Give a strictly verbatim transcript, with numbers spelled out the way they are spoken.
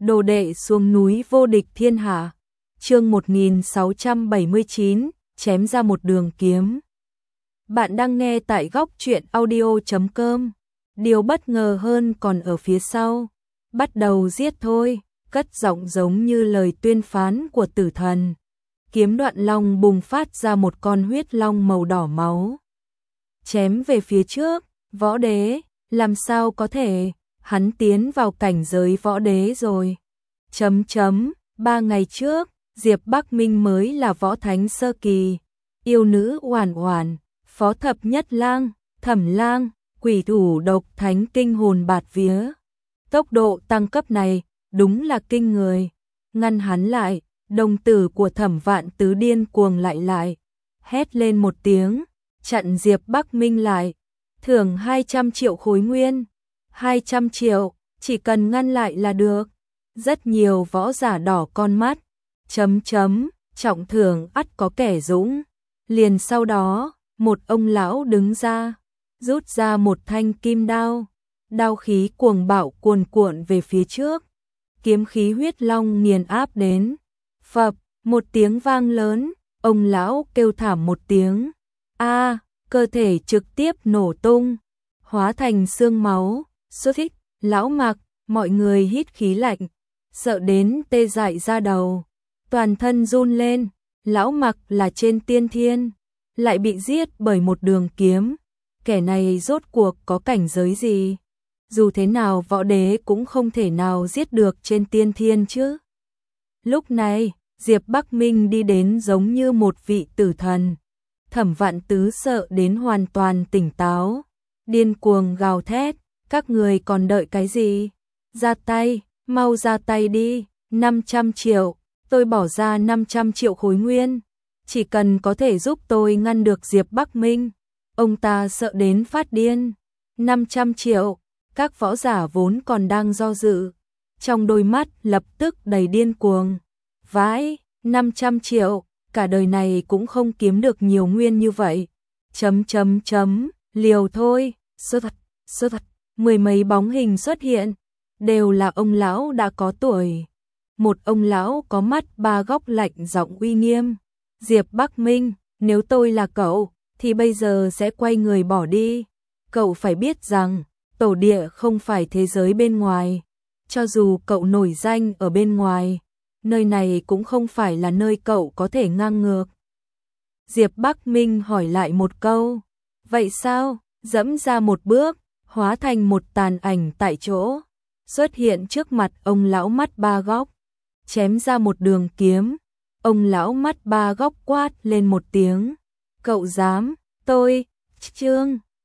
Đồ đệ xuống núi vô địch thiên hạ. Chương một nghìn sáu trăm bảy mươi chín, chém ra một đường kiếm. Bạn đang nghe tại góc truyện audio chấm com. Điều bất ngờ hơn còn ở phía sau. Bắt đầu giết thôi, cất giọng giống như lời tuyên phán của tử thần. Kiếm đoạn long bùng phát ra một con huyết long màu đỏ máu. Chém về phía trước, võ đế, làm sao có thể, hắn tiến vào cảnh giới võ đế rồi. Chấm chấm, ba ngày trước, Diệp Bắc Minh mới là võ thánh sơ kỳ. Yêu nữ Oản Oản, phó thập nhất lang, thẩm lang, quỷ thủ độc thánh kinh hồn bạt vía. Tốc độ tăng cấp này, đúng là kinh người. Ngăn hắn lại, đồng tử của thẩm vạn tứ điên cuồng lại lại. Hét lên một tiếng, chặn Diệp Bắc Minh lại. Thưởng hai trăm triệu khối nguyên. hai trăm triệu, chỉ cần ngăn lại là được. Rất nhiều võ giả đỏ con mắt. Chấm chấm, trọng thưởng ắt có kẻ dũng. Liền sau đó, một ông lão đứng ra, rút ra một thanh kim đao. Đao khí cuồng bạo cuồn cuộn về phía trước. Kiếm khí huyết long nghiền áp đến. Phập, một tiếng vang lớn, ông lão kêu thảm một tiếng. A, cơ thể trực tiếp nổ tung, hóa thành xương máu. Xuất thích, lão Mạc, mọi người hít khí lạnh, sợ đến tê dại ra đầu, toàn thân run lên. Lão Mạc là trên tiên thiên, lại bị giết bởi một đường kiếm. Kẻ này rốt cuộc có cảnh giới gì? Dù thế nào võ đế cũng không thể nào giết được trên tiên thiên chứ. Lúc này, Diệp Bắc Minh đi đến giống như một vị tử thần. Thẩm Vạn Tứ sợ đến hoàn toàn tỉnh táo, điên cuồng gào thét, các người còn đợi cái gì? Ra tay, mau ra tay đi, năm trăm triệu, tôi bỏ ra năm trăm triệu khối nguyên, chỉ cần có thể giúp tôi ngăn được Diệp Bắc Minh. Ông ta sợ đến phát điên. năm trăm triệu, các võ giả vốn còn đang do dự, trong đôi mắt lập tức đầy điên cuồng. Vãi, năm trăm triệu, cả đời này cũng không kiếm được nhiều nguyên như vậy. Chấm chấm chấm, liều thôi, sơ thật, sơ thật. Mười mấy bóng hình xuất hiện, đều là ông lão đã có tuổi. Một ông lão có mắt ba góc lạnh giọng uy nghiêm. Diệp Bắc Minh, nếu tôi là cậu, thì bây giờ sẽ quay người bỏ đi. Cậu phải biết rằng, tổ địa không phải thế giới bên ngoài. Cho dù cậu nổi danh ở bên ngoài, nơi này cũng không phải là nơi cậu có thể ngang ngược. Diệp Bắc Minh hỏi lại một câu. Vậy sao? Dẫm ra một bước, hóa thành một tàn ảnh tại chỗ, xuất hiện trước mặt ông lão mắt ba góc, chém ra một đường kiếm. Ông lão mắt ba góc quát lên một tiếng. Cậu dám, tôi, Trương